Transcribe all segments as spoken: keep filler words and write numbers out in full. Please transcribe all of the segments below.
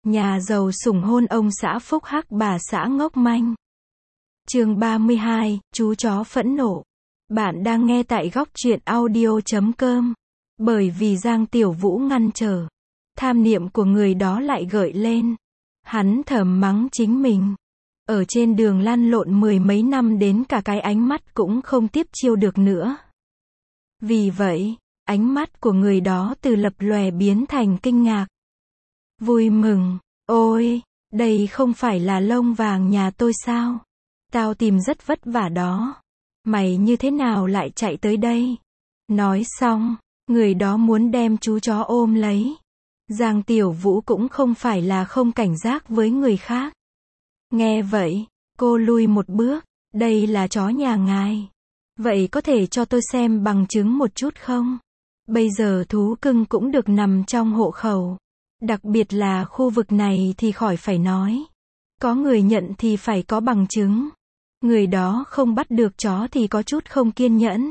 Nhà giàu sủng hôn ông xã phúc hắc bà xã ngốc manh. Chương ba mươi hai, chú chó phẫn nộ. Bạn đang nghe tại góc truyện audio chấm com. Bởi vì Giang Tiểu Vũ ngăn trở, tham niệm của người đó lại gợi lên. Hắn thầm mắng chính mình. Ở trên đường lăn lộn mười mấy năm đến cả cái ánh mắt cũng không tiếp chiêu được nữa. Vì vậy, ánh mắt của người đó từ lập lòe biến thành kinh ngạc. Vui mừng, ôi, đây không phải là lông vàng nhà tôi sao? Tao tìm rất vất vả đó. Mày như thế nào lại chạy tới đây? Nói xong, người đó muốn đem chú chó ôm lấy. Giang Tiểu Vũ cũng không phải là không cảnh giác với người khác. Nghe vậy, cô lui một bước, đây là chó nhà ngài. Vậy có thể cho tôi xem bằng chứng một chút không? Bây giờ thú cưng cũng được nằm trong hộ khẩu. Đặc biệt là khu vực này thì khỏi phải nói. Có người nhận thì phải có bằng chứng. Người đó không bắt được chó thì có chút không kiên nhẫn.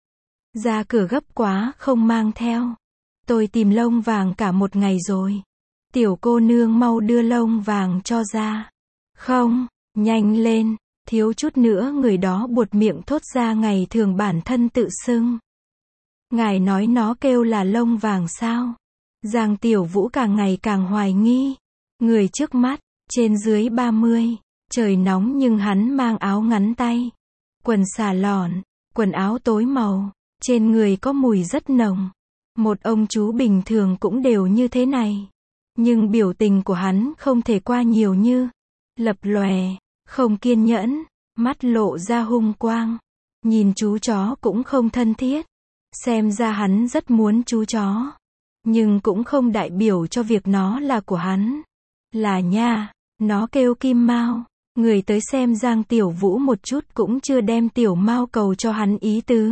Ra cửa gấp quá không mang theo. Tôi tìm lông vàng cả một ngày rồi. Tiểu cô nương mau đưa lông vàng cho ra. Không, nhanh lên, thiếu chút nữa người đó buột miệng thốt ra ngày thường bản thân tự xưng. Ngài nói nó kêu là lông vàng sao? Giang Tiểu Vũ càng ngày càng hoài nghi. Người trước mắt, trên dưới ba mươi, trời nóng nhưng hắn mang áo ngắn tay, quần xà lọn, quần áo tối màu, trên người có mùi rất nồng. Một ông chú bình thường cũng đều như thế này. Nhưng biểu tình của hắn không thể qua nhiều như lập lòe, không kiên nhẫn, mắt lộ ra hung quang. Nhìn chú chó cũng không thân thiết. Xem ra hắn rất muốn chú chó. Nhưng cũng không đại biểu cho việc nó là của hắn. Là nha, nó kêu Kim Mao. Người tới xem Giang Tiểu Vũ một chút cũng chưa đem Tiểu Mao cầu cho hắn ý tứ.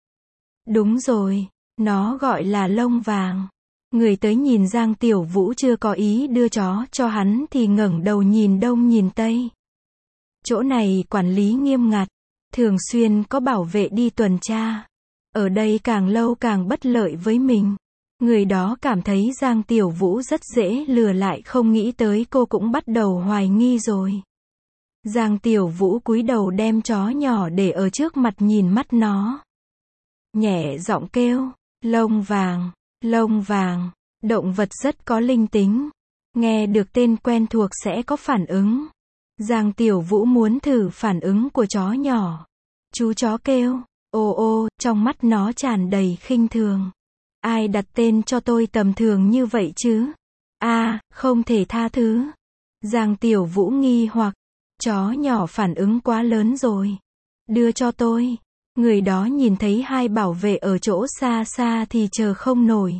Đúng rồi, nó gọi là lông vàng. Người tới nhìn Giang Tiểu Vũ chưa có ý đưa chó cho hắn thì ngẩng đầu nhìn đông nhìn tây. Chỗ này quản lý nghiêm ngặt, thường xuyên có bảo vệ đi tuần tra. Ở đây càng lâu càng bất lợi với mình. Người đó cảm thấy Giang Tiểu Vũ rất dễ lừa lại, không nghĩ tới cô cũng bắt đầu hoài nghi rồi. Giang Tiểu Vũ cúi đầu đem chó nhỏ để ở trước mặt nhìn mắt nó. Nhẹ giọng kêu, lông vàng, lông vàng, động vật rất có linh tính. Nghe được tên quen thuộc sẽ có phản ứng. Giang Tiểu Vũ muốn thử phản ứng của chó nhỏ. Chú chó kêu, ô ô, trong mắt nó tràn đầy khinh thường. Ai đặt tên cho tôi tầm thường như vậy chứ? A, à, không thể tha thứ. Giang Tiểu Vũ nghi hoặc, chó nhỏ phản ứng quá lớn rồi. Đưa cho tôi. Người đó nhìn thấy hai bảo vệ ở chỗ xa xa thì chờ không nổi.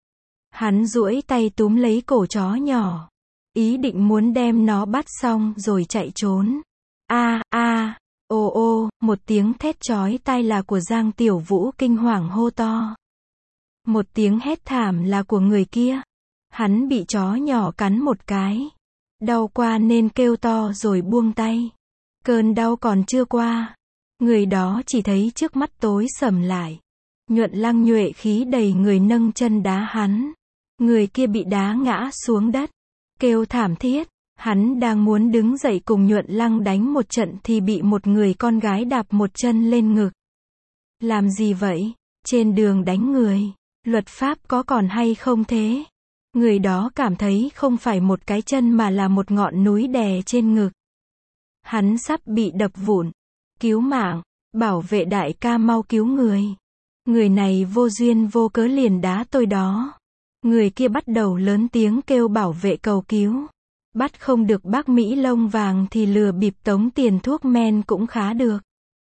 Hắn duỗi tay túm lấy cổ chó nhỏ. Ý định muốn đem nó bắt xong rồi chạy trốn. A, a, ô ô, một tiếng thét chói tai là của Giang Tiểu Vũ kinh hoàng hô to. Một tiếng hét thảm là của người kia. Hắn bị chó nhỏ cắn một cái. Đau qua nên kêu to rồi buông tay. Cơn đau còn chưa qua. Người đó chỉ thấy trước mắt tối sầm lại. Nhuận Lăng nhuệ khí đầy người nâng chân đá hắn. Người kia bị đá ngã xuống đất. Kêu thảm thiết. Hắn đang muốn đứng dậy cùng Nhuận Lăng đánh một trận thì bị một người con gái đạp một chân lên ngực. Làm gì vậy? Trên đường đánh người. Luật pháp có còn hay không thế? Người đó cảm thấy không phải một cái chân mà là một ngọn núi đè trên ngực. Hắn sắp bị đập vụn. Cứu mạng, bảo vệ đại ca mau cứu người. Người này vô duyên vô cớ liền đá tôi đó. Người kia bắt đầu lớn tiếng kêu bảo vệ cầu cứu. Bắt không được bác Mỹ lông vàng thì lừa bịp tống tiền thuốc men cũng khá được.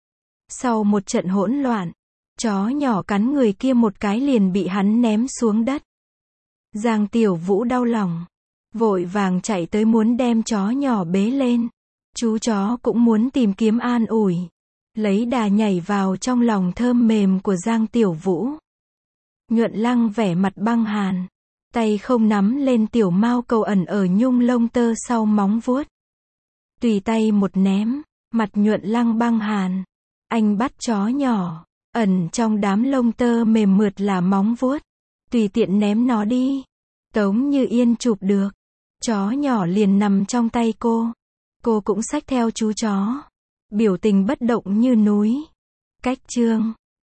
Sau một trận hỗn loạn, chó nhỏ cắn người kia một cái liền bị hắn ném xuống đất. Giang Tiểu Vũ đau lòng. Vội vàng chạy tới muốn đem chó nhỏ bế lên. Chú chó cũng muốn tìm kiếm an ủi. Lấy đà nhảy vào trong lòng thơm mềm của Giang Tiểu Vũ. Nhuận Lăng vẻ mặt băng hàn. Tay không nắm lên Tiểu Mao cầu ẩn ở nhung lông tơ sau móng vuốt. Tùy tay một ném, mặt Nhuận Lăng băng hàn. Anh bắt chó nhỏ, ẩn trong đám lông tơ mềm mượt là móng vuốt. Tùy tiện ném nó đi. Tống Như Yên chụp được. Chó nhỏ liền nằm trong tay cô. Cô cũng xách theo chú chó. Biểu tình bất động như núi. Cách chương